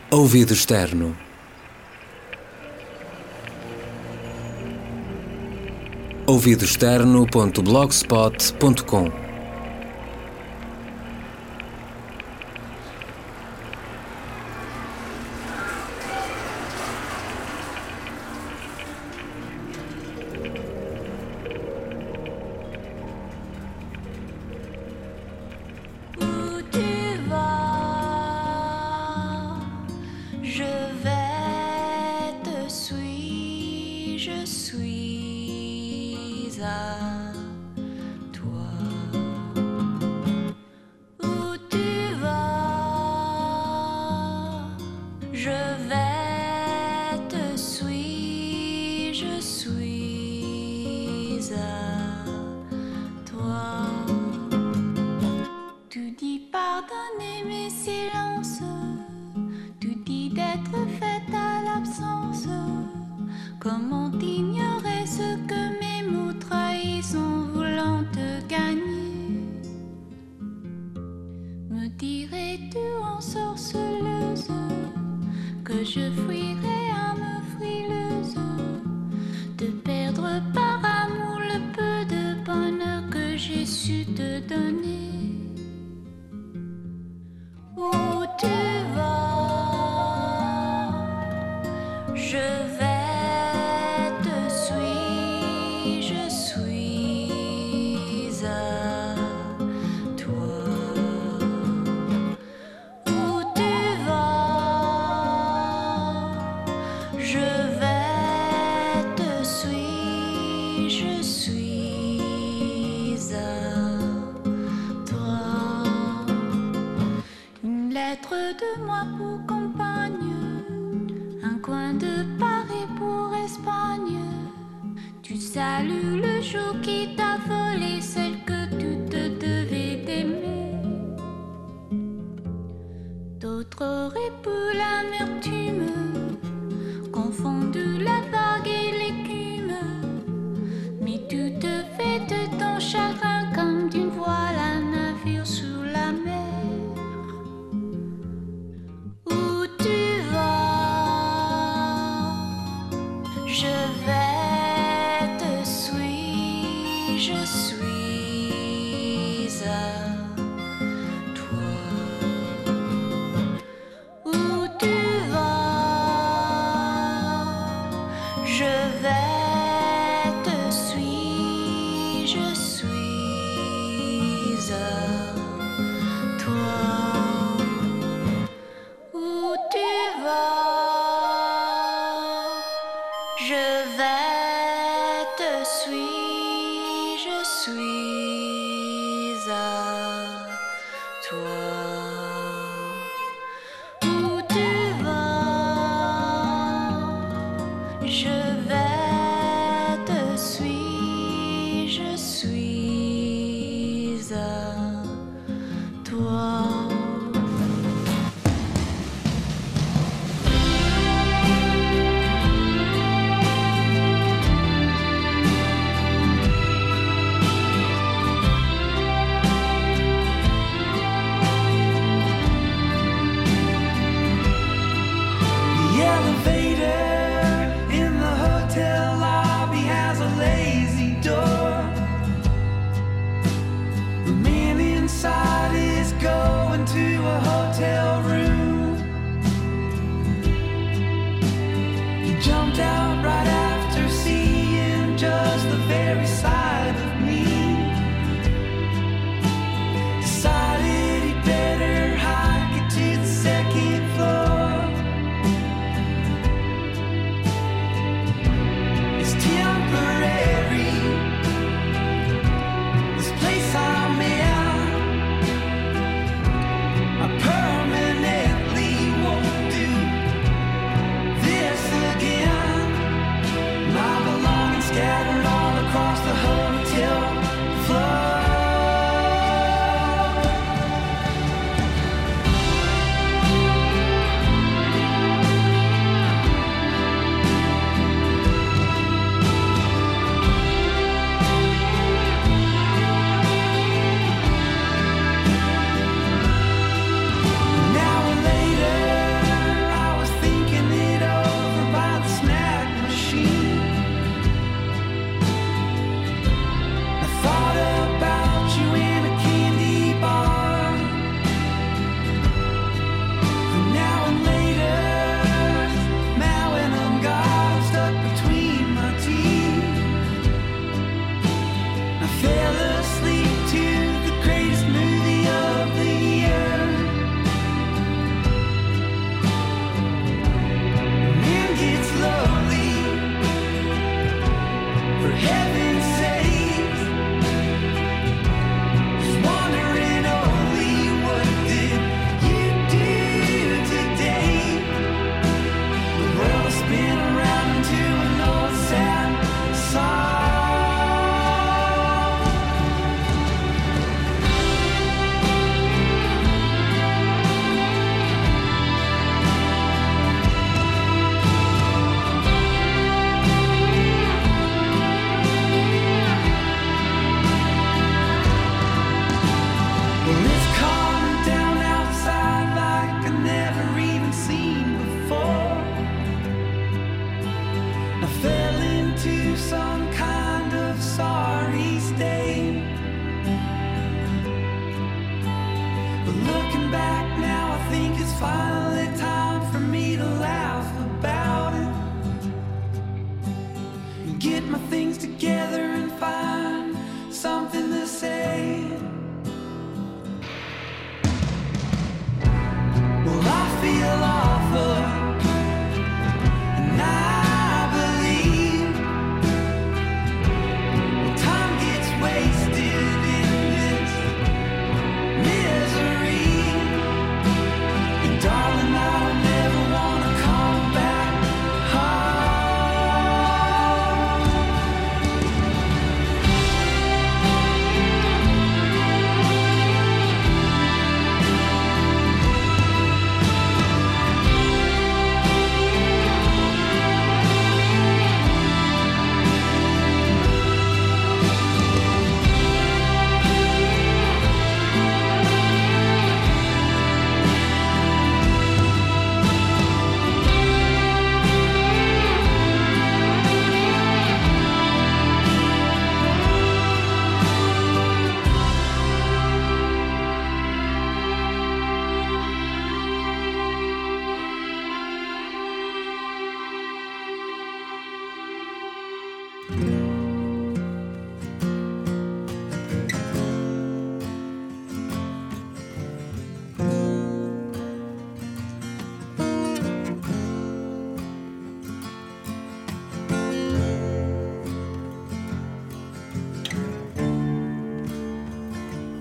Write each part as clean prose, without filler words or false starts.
Ouvido externo. ouvidoexterno.blogspot.com. Scattered all across the whole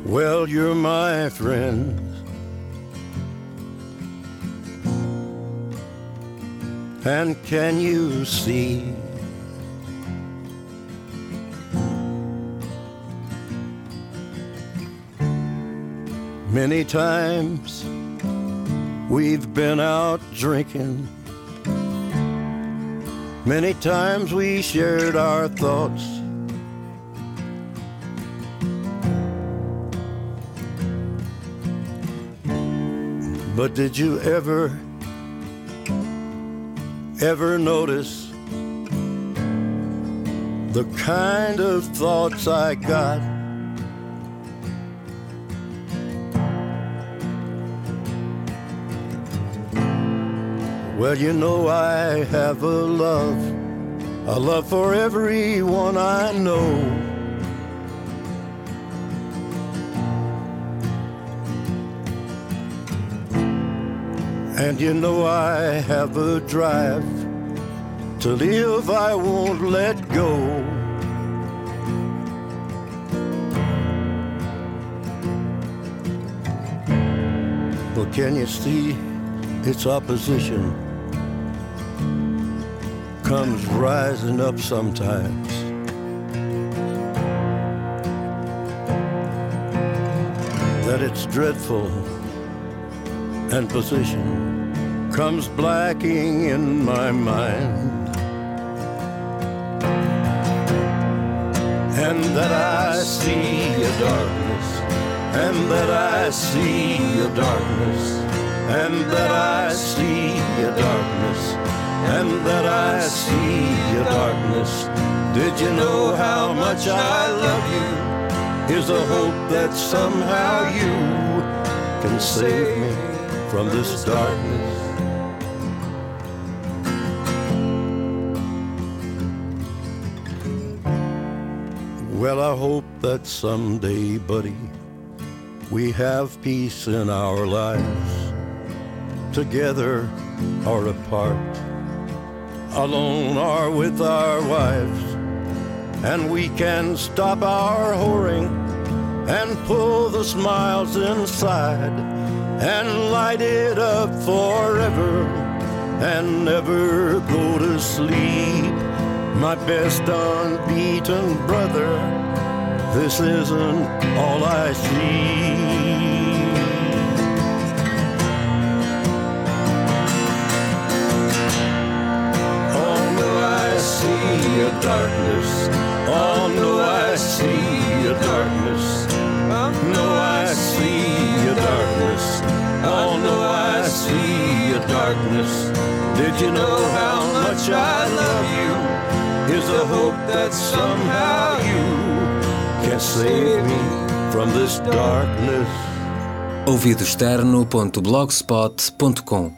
Well, you're my friend. And can you see many times we've been out drinking, many times we shared our thoughts, but did you ever notice the kind of thoughts I got? Well, you know I have a love for everyone I know. And you know I have a drive to live I won't let go. But can you see its opposition comes rising up sometimes? That it's dreadful and position comes blacking in my mind, and that I see a darkness, and that I see a darkness, and that I see a darkness, and that I see a darkness. Did you know how much I love you? Here's a hope that somehow you can save me from this darkness. Well, I hope that someday, buddy, we have peace in our lives, together or apart, alone or with our wives, and we can stop our whoring and pull the smiles inside and light it up forever and never go to sleep. My best unbeaten brother, this isn't all I see. Oh no, I see a darkness. Oh no, I see a darkness. No, I see a darkness. Oh no, I see a darkness. Did you know how much I love you? Here's a hope that somehow you can save me from this darkness. ouvidoexterno.blogspot.com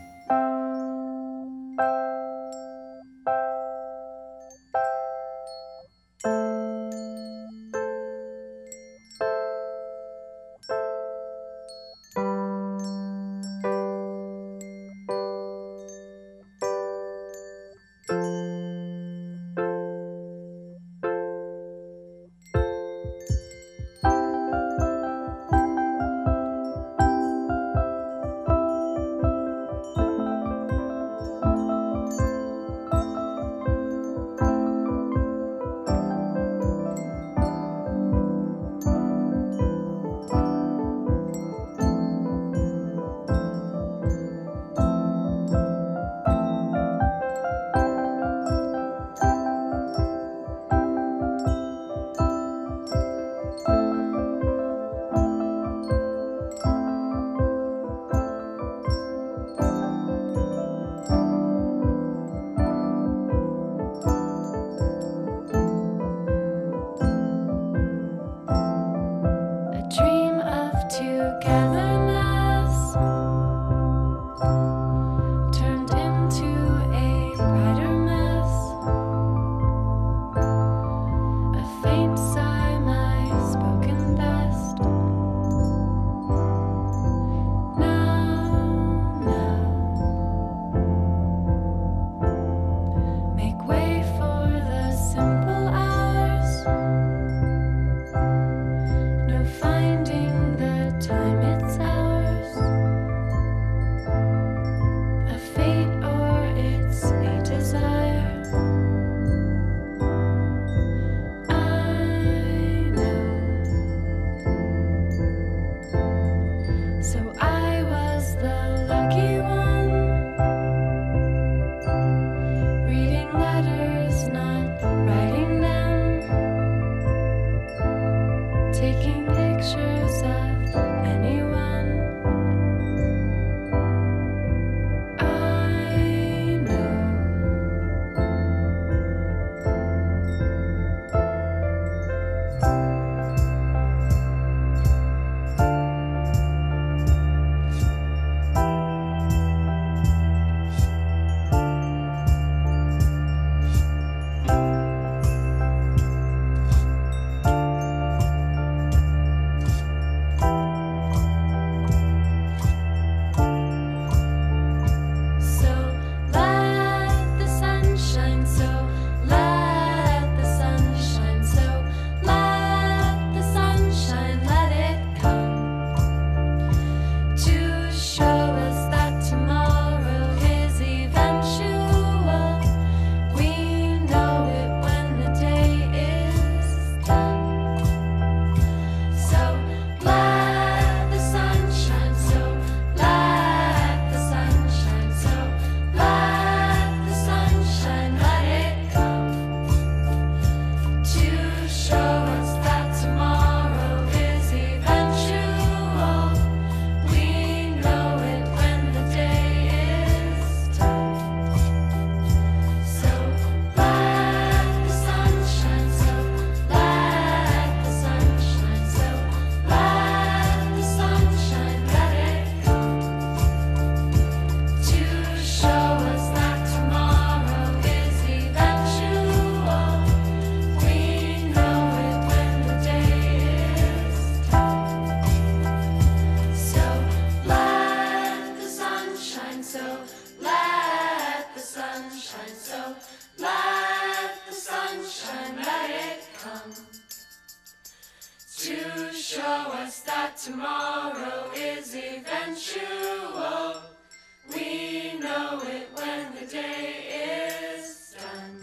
show us that tomorrow is eventual. We know it when the day is done.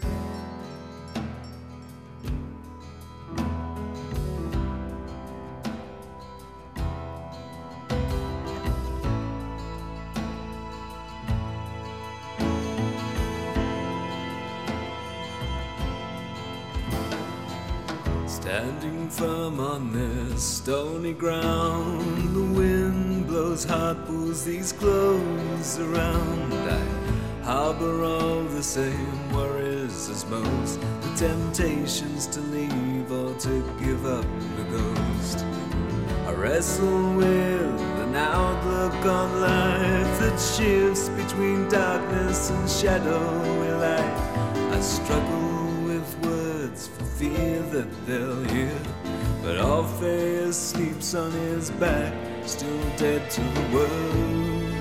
Standing firm on this stony ground, the wind blows hard, pulls these clothes around. I harbor all the same worries as most, the temptations to leave or to give up the ghost. I wrestle with an outlook on life that shifts between darkness and shadowy light. I struggle with words for fear that they'll hear, but Orpheus sleeps on his back, still dead to the world.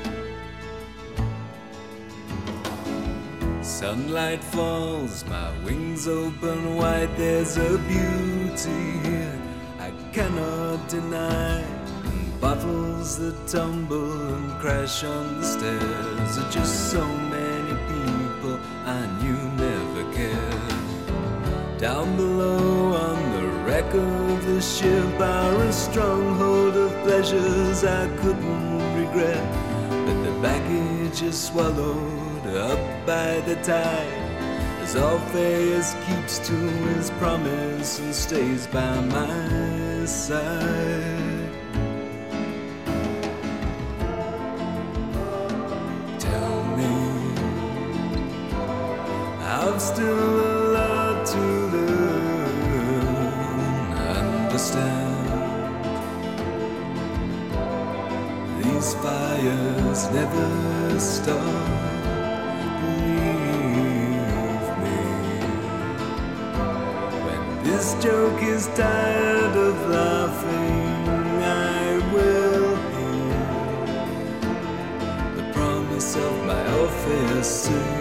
Sunlight falls, my wings open wide, there's a beauty here I cannot deny. And bottles that tumble and crash on the stairs are just so many people I knew never cared. Down below on the wreck of the ship are a stronghold of pleasures I couldn't regret, but the baggage is swallowed up by the tide as Orpheus keeps to his promise and stays by my side. Tell me, I've still a lot to learn, understand. These fires never stop. This joke is tired of laughing, I will hear the promise of my Orpheus sing.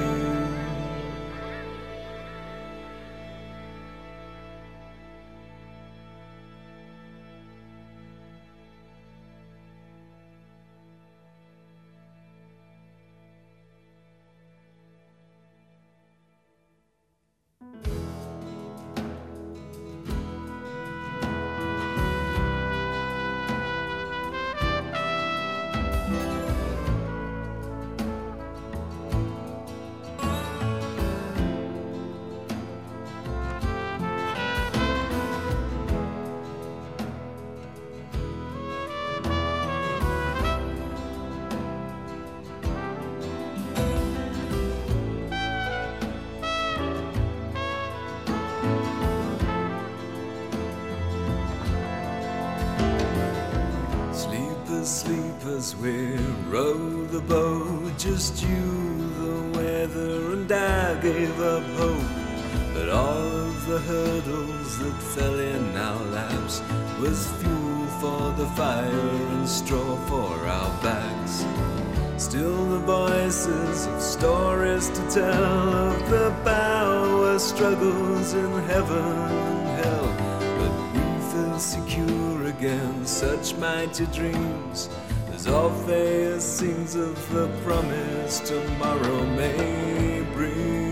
Sleepers, we row the boat, just you, the weather, and I gave up hope. But all of the hurdles that fell in our laps was fuel for the fire and straw for our backs. Still the voices of stories to tell of the power struggles in heaven and hell, but we feel secure against such mighty dreams as Orpheus sings of the promise tomorrow may bring.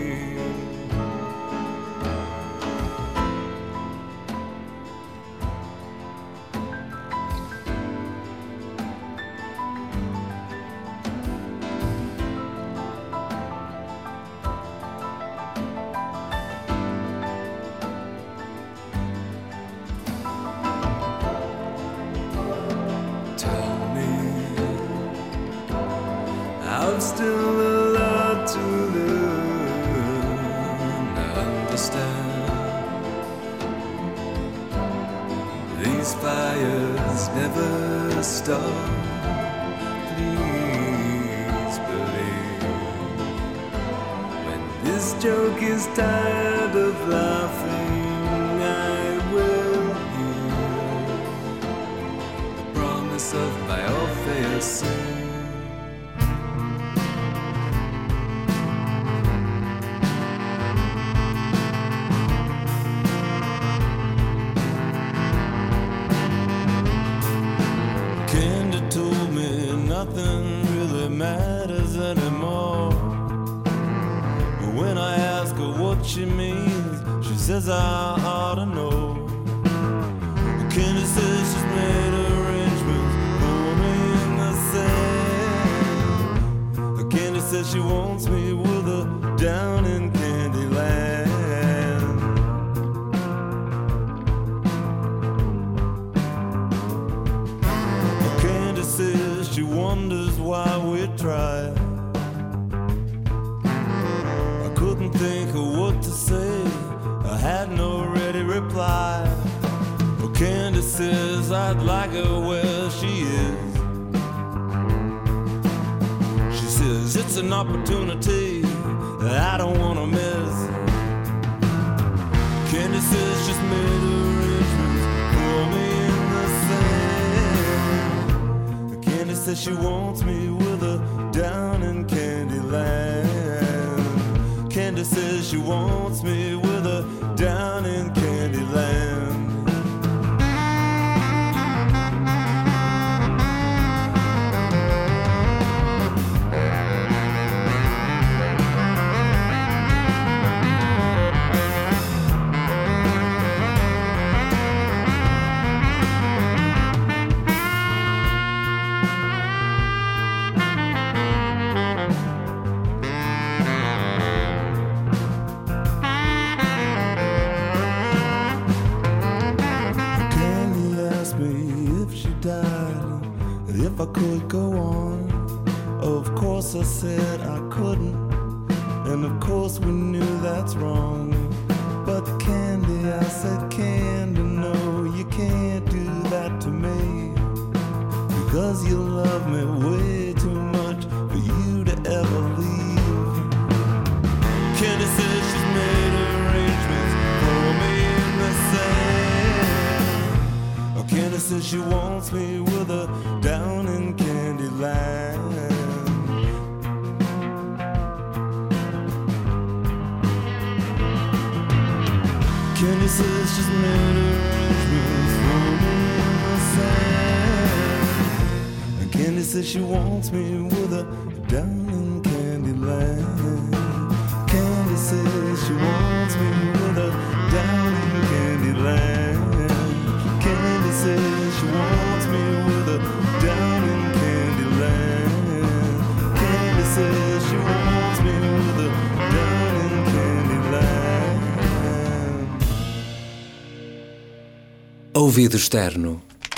I've still a lot to learn, understand. These fires never stop. Please believe. When this joke is tired of laughing, I will hear the promise of my Orpheus sing. nothing really matters anymore. But when I ask her what she means, she says I ought to know. Candy says she's made arrangements for me in the sand. Candy says she wants me with her down in Candyland. Candy says she wonders why we try. I couldn't think of what to say, I had no ready reply. Candy says I'd like her where she is. She says it's an opportunity that I don't want to miss. Candy says she's made arrangements for me in the sand. Candy says she wants me with her down in Candyland. Candy says she wants me with her down in Candyland. If I could go on, of course I said I couldn't, and of course we knew that's wrong. But Candy, I said, Candy, no, you can't do that to me, because you love me way too much for you to ever leave. Candy says she's made arrangements for me in the sand. Candy says she wants me with her down in Candyland. Candy says she's made arrangements for me in the sand. Candy says she wants me with her down in Candyland. Candy says she wants me with her down in Candyland. Candy says she wants me with her down in Candyland. Candy says she wants me with her down in Candyland. Ouvido externo.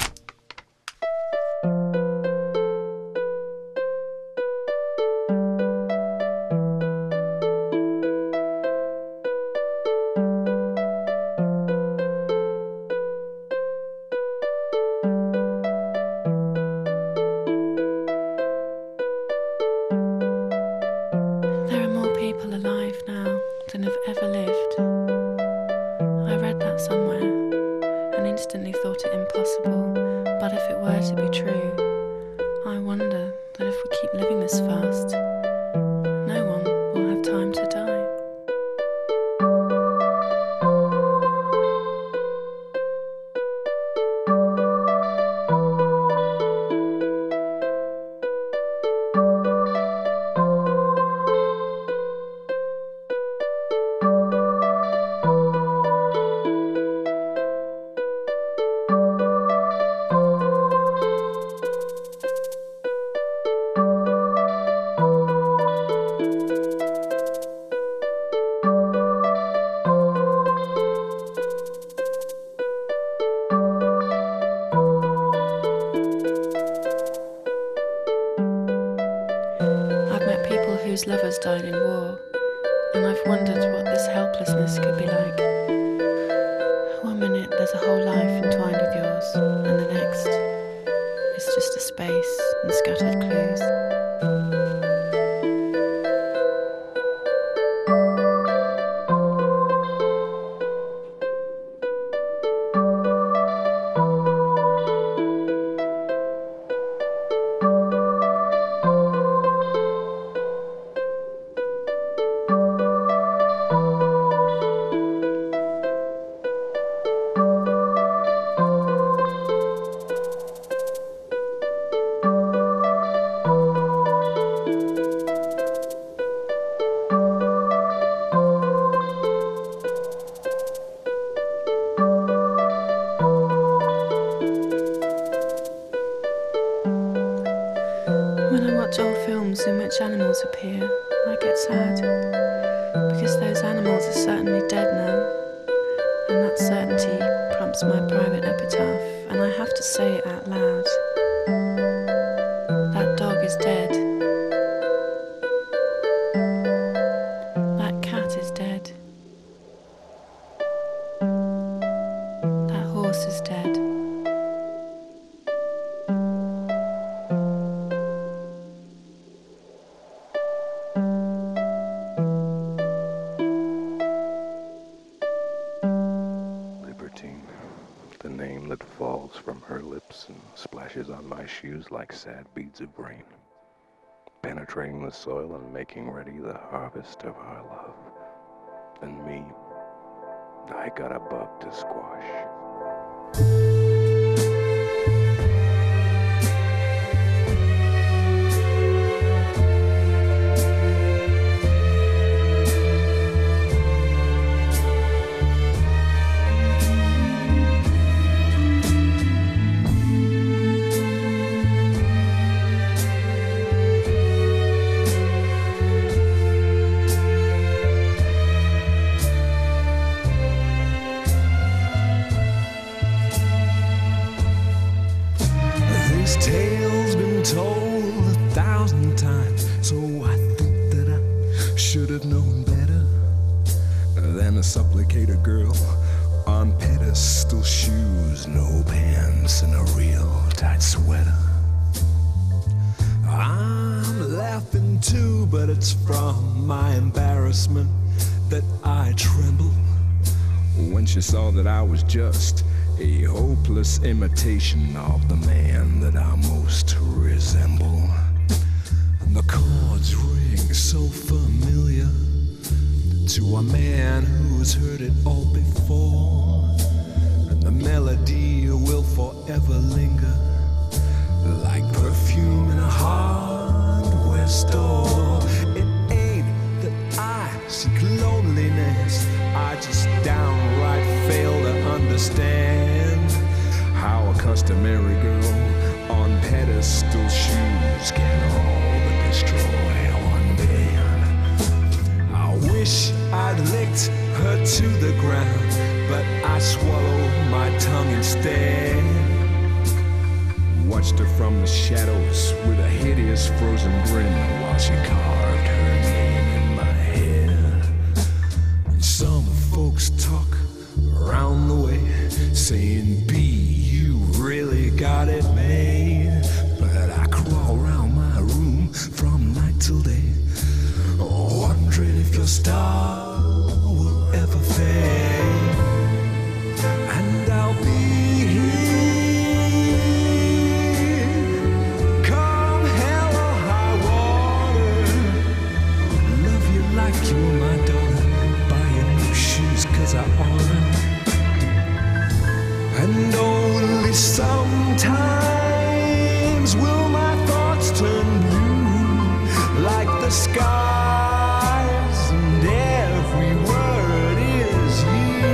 whose lovers died in war, and I've wondered what this helplessness could be like. 1 minute there's a whole life entwined with yours, and the next it's just a space and scattered clues. watch old films in which animals appear, I get sad, because those animals are certainly dead now, and that certainty prompts my private epitaph, and I have to say it out loud. That dog is dead. That cat is dead. That horse is dead. The name that falls from her lips and splashes on my shoes like sad beads of rain, penetrating the soil and making ready the harvest of our love. And me, I got a bug to squash. Tale's been told 1,000 times, so I think that I should have known better than to supplicate a girl on pedestal shoes, no pants, and a real tight sweater. I'm laughing too, but it's from my embarrassment that I tremble when she saw that I was just a hopeless imitation of the man that I most resemble. And the chords ring so familiar to a man who's heard it all before. And the melody will forever linger like perfume in a hardware store. It ain't that I seek loneliness, I just downright fail to understand how a customary girl on pedestal shoes can all but destroy one man. I wish I'd licked her to the ground, but I swallowed my tongue instead. Watched her from the shadows with a hideous frozen grin while she carved her name in my head. And some folks talk around the way saying, B, you really got it made. But I crawl around my room from night till day, wondering if your star will ever fade. And I'll be here, come hell or high water. Love you like you're my daughter, buying new shoes 'cause I order. And only sometimes will my thoughts turn blue, like the skies, and every word is you.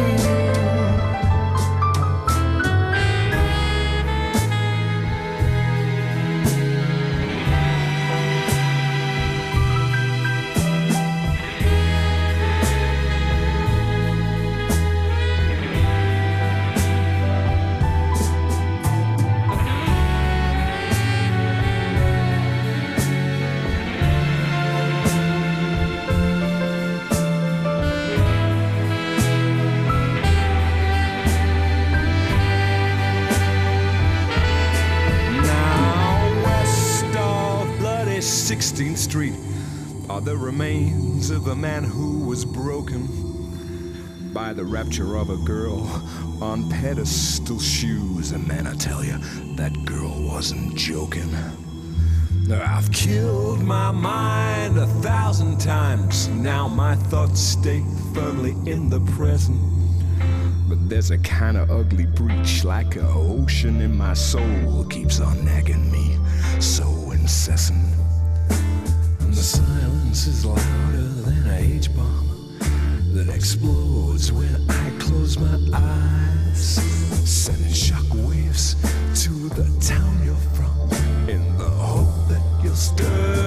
Street are the remains of a man who was broken by the rapture of a girl on pedestal shoes. And man, I tell you, that girl wasn't joking. I've killed my mind 1,000 times. Now my thoughts stay firmly in the present. But there's a kind of ugly breach, like an ocean in my soul, keeps on nagging me so incessant. The silence is louder than an H-bomb that explodes when I close my eyes, sending shockwaves to the town you're from, in the hope that you'll stir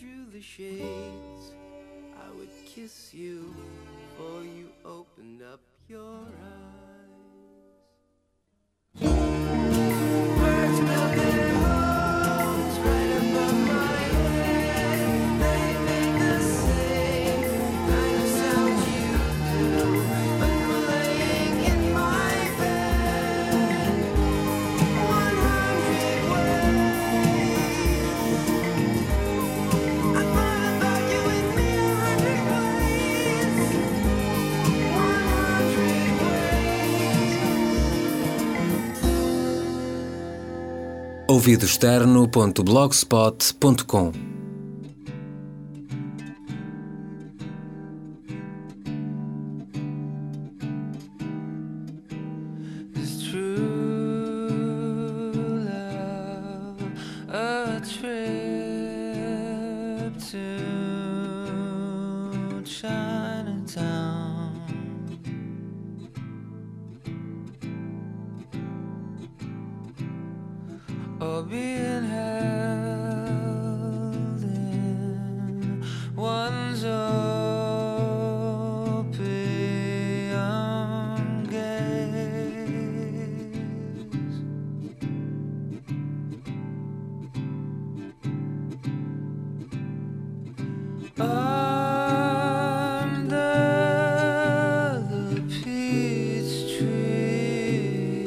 through the shades, I would kiss you before you opened up your eyes. Birds build their homes right above my head. They make the same kind of sounds you do. I'm laying in my bed 100 ways. I thought about you with me 100 ways. 100 ways. ouvidoexterno.blogspot.com. Is true love a trip to Chinatown? Or being held in one's opium gaze? Under the peach tree,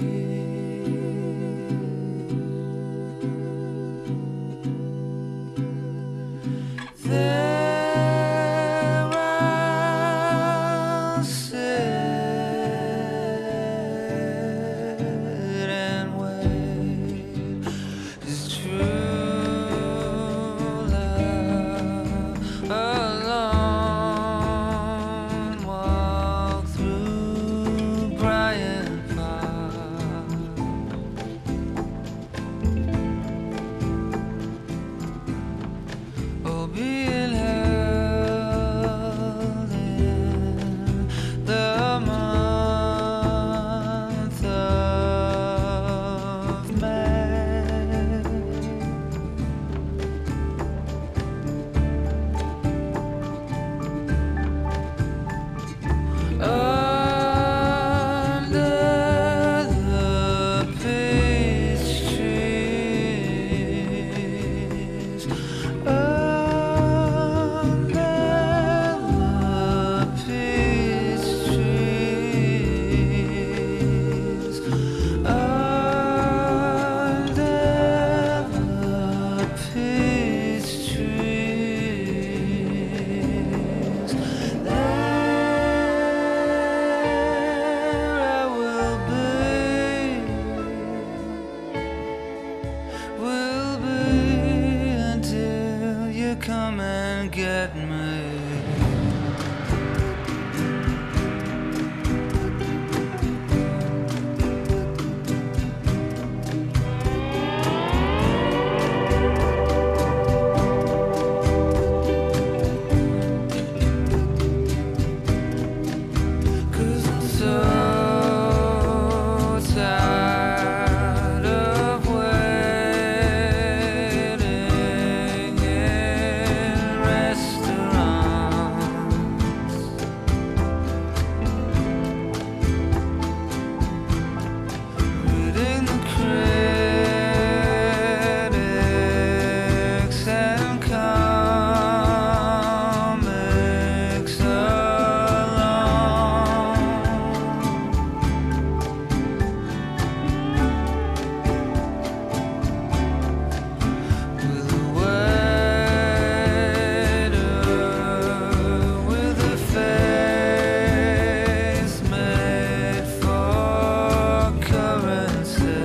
there I'll sit and wait. Is true love a long walk through Bryant Park? Oh, being held in the month of May. Under the peach trees, under the peach trees, under the peach trees, there I will be until you come and get me. Cause I'm so tired of waiting in restaurants, reading the critics and comics alone. With a waiter with a face made for currency,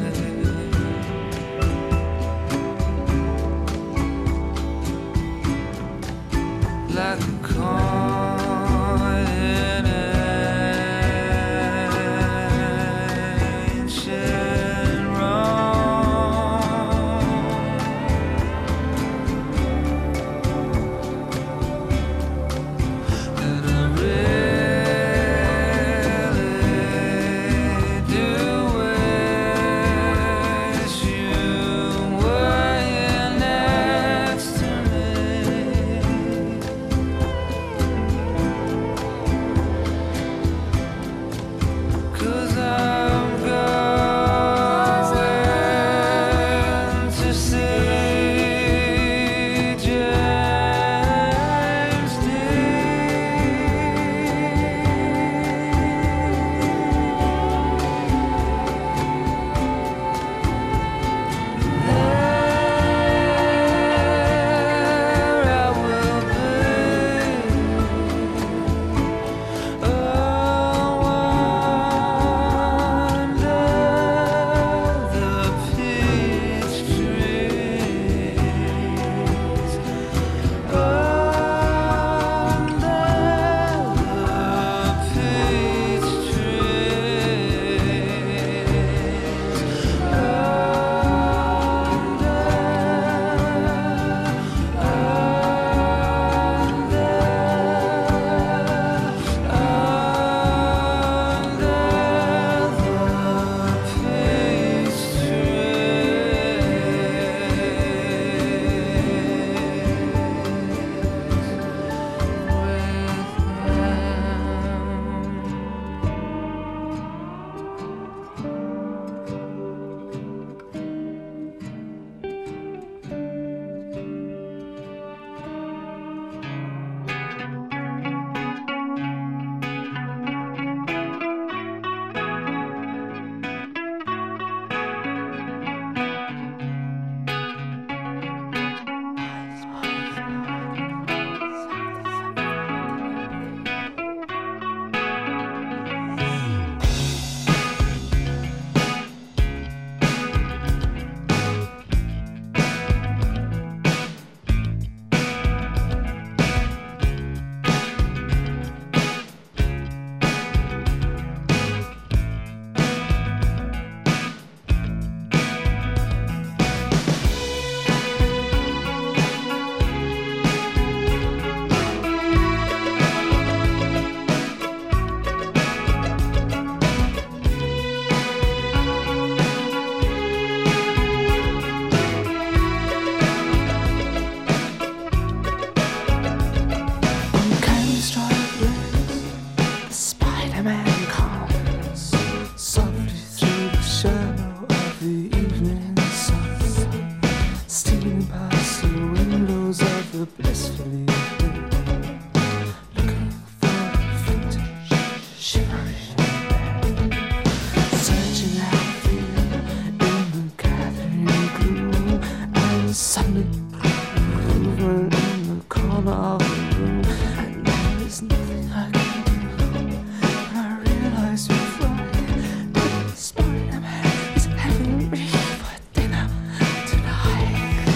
like a coin in ancient Rome. And I really do wish you were here next to me. blissfully looking for vintage shivering bed, searching out for you in the gathering gloom, and suddenly movement in the corner of the room, and there is nothing I can do. And I realize you're right, that Spider-Man is having me for dinner tonight.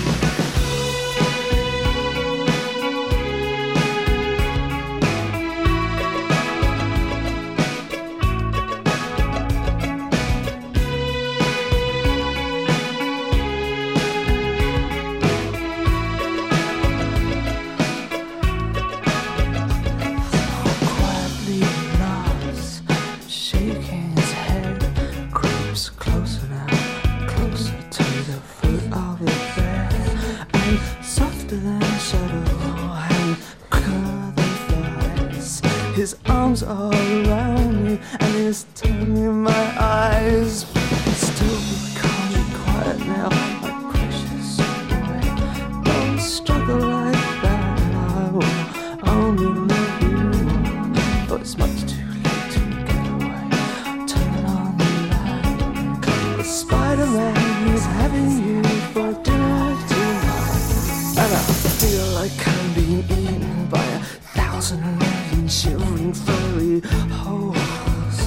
Quietly nods, shaking his head, creeps closer now, closer to the foot of his bed, and softer than a shadow and quicker than flies. His arms are around me and he's turning my eyes. Still calm and quiet now, my precious boy. Don't struggle like that, I will only love you. But it's much too late to get away. Turn on the light. The Spider-Man is having you for dinner tonight. And I feel like I'm being eaten by 1,000 million shivering furry holes.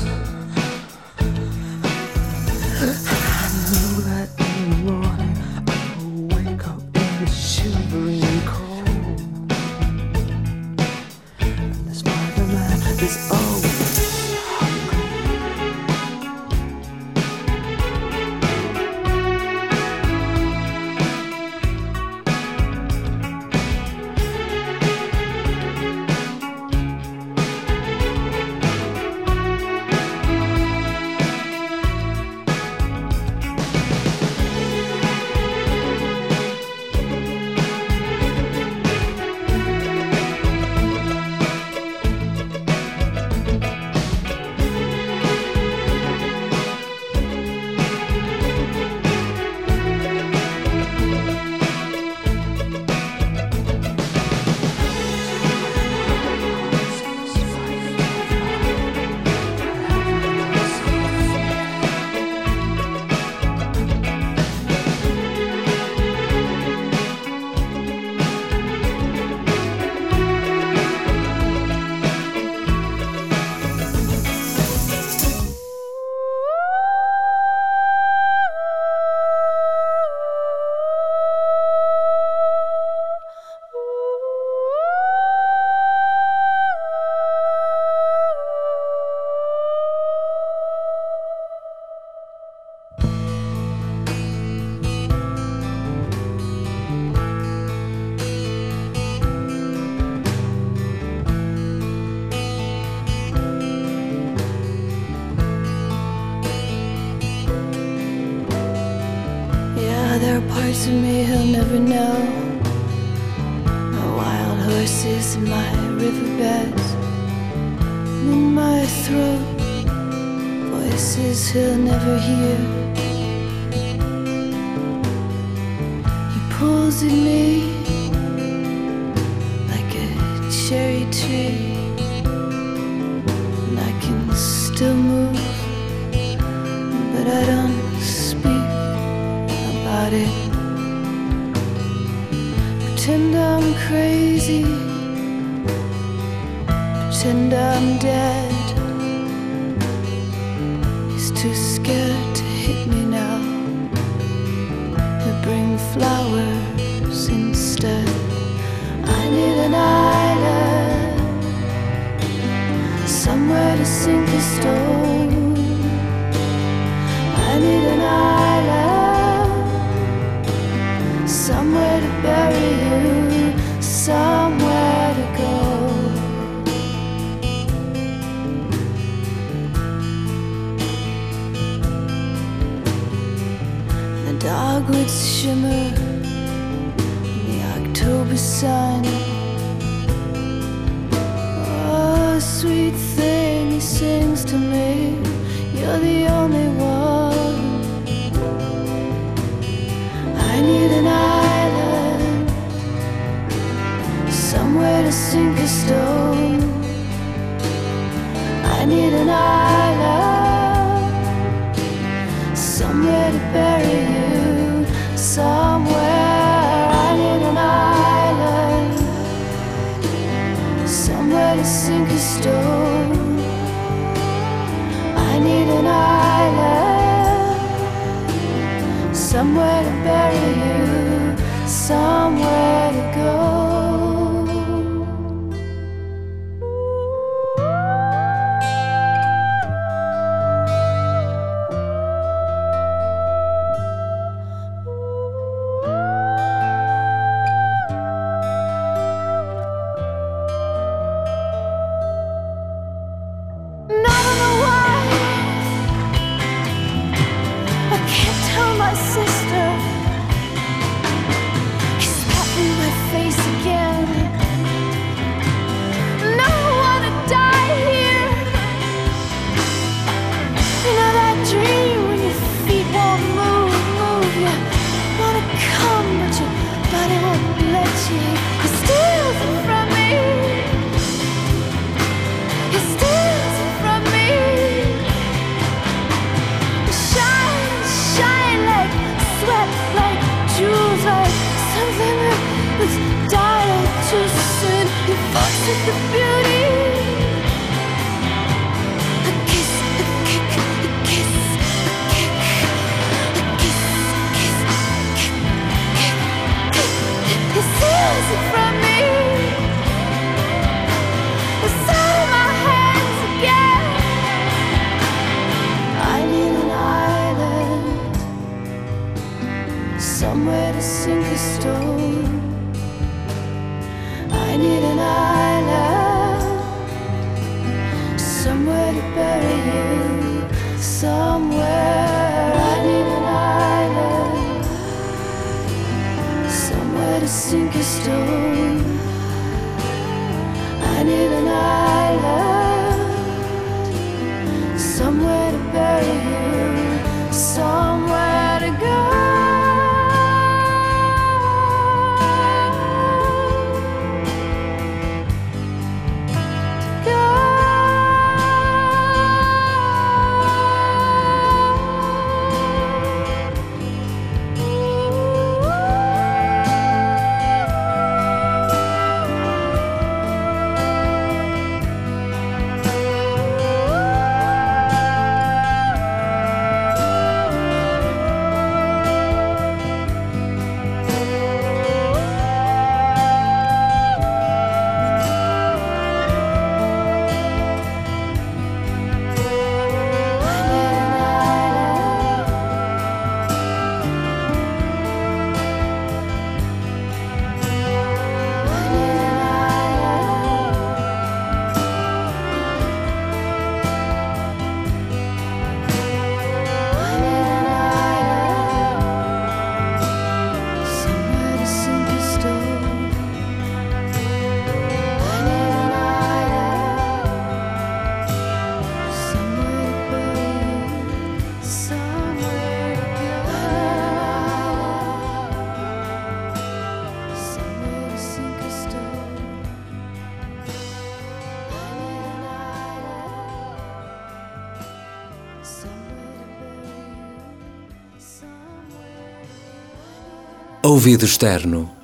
I know that in the morning I will wake up in the shivering cold. And the Spider-Man is always hungry. There are parts of me he'll never know. My wild horses in my riverbeds, in my throat, voices he'll never hear. He pulls at me like a cherry tree, and I can still move, but I don't speak about it. Pretend I'm crazy, pretend I'm dead. He's too scared to hit me now. He'll bring flowers instead. I need an island, somewhere to sink a stone. I need an island, somewhere to bury you, somewhere to go. The dogwoods shimmer in the October sun. Oh, sweet thing, he sings to me, you're the only one. I need an island, somewhere to sink a stone. I need an island, somewhere to bury you, somewhere. I need an island, somewhere to sink a stone. I need an island, somewhere to bury you, somewhere to go. Somewhere to sink a stone. I need an island, somewhere to bury you, somewhere. I need an island, somewhere to sink a stone. I need an island, somewhere to bury you, somewhere to go. Ouvido externo,